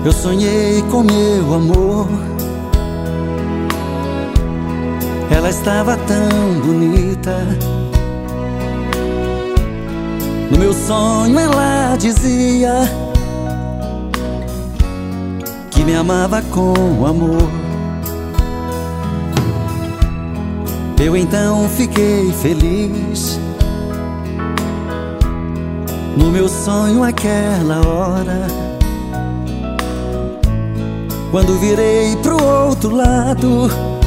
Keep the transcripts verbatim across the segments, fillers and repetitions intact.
Eu sonhei com meu amor. Ela estava tão bonita. No meu sonho ela dizia que me amava com amor. Eu então fiquei feliz. No meu sonho aquela hora, quando virei pro outro lado,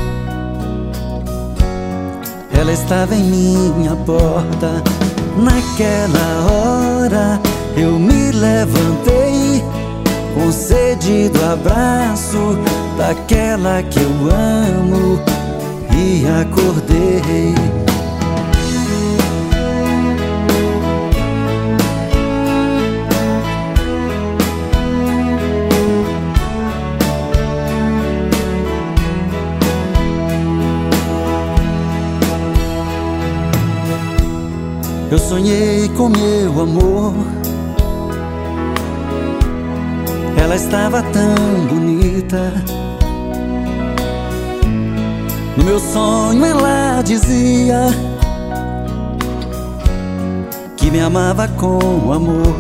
ela estava em minha porta. Naquela hora eu me levantei, com sede do abraço daquela que eu amo, e acordei. Eu sonhei com meu amor. Ela estava tão bonita. No meu sonho ela dizia que me amava com amor.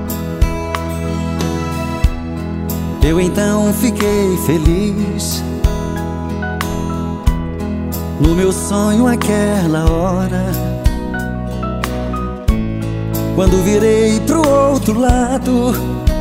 Eu então fiquei feliz. No meu sonho aquela hora, quando virei pro outro lado,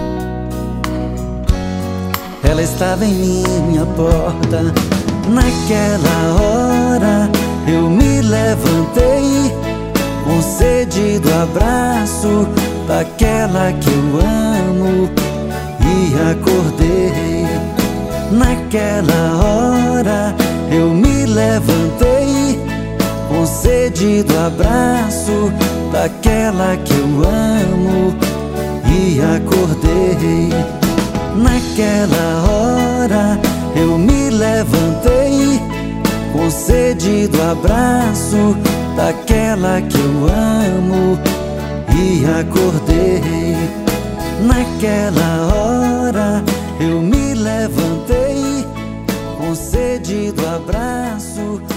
ela estava em minha porta. Naquela hora eu me levantei, com sede do abraço daquela que eu amo, e acordei. Naquela hora eu me levantei, com sede do abraço daquela que eu amo, e acordei. Naquela hora eu me levantei, com sede do abraço daquela que eu amo, e acordei. Naquela hora eu me levantei, com sede do abraço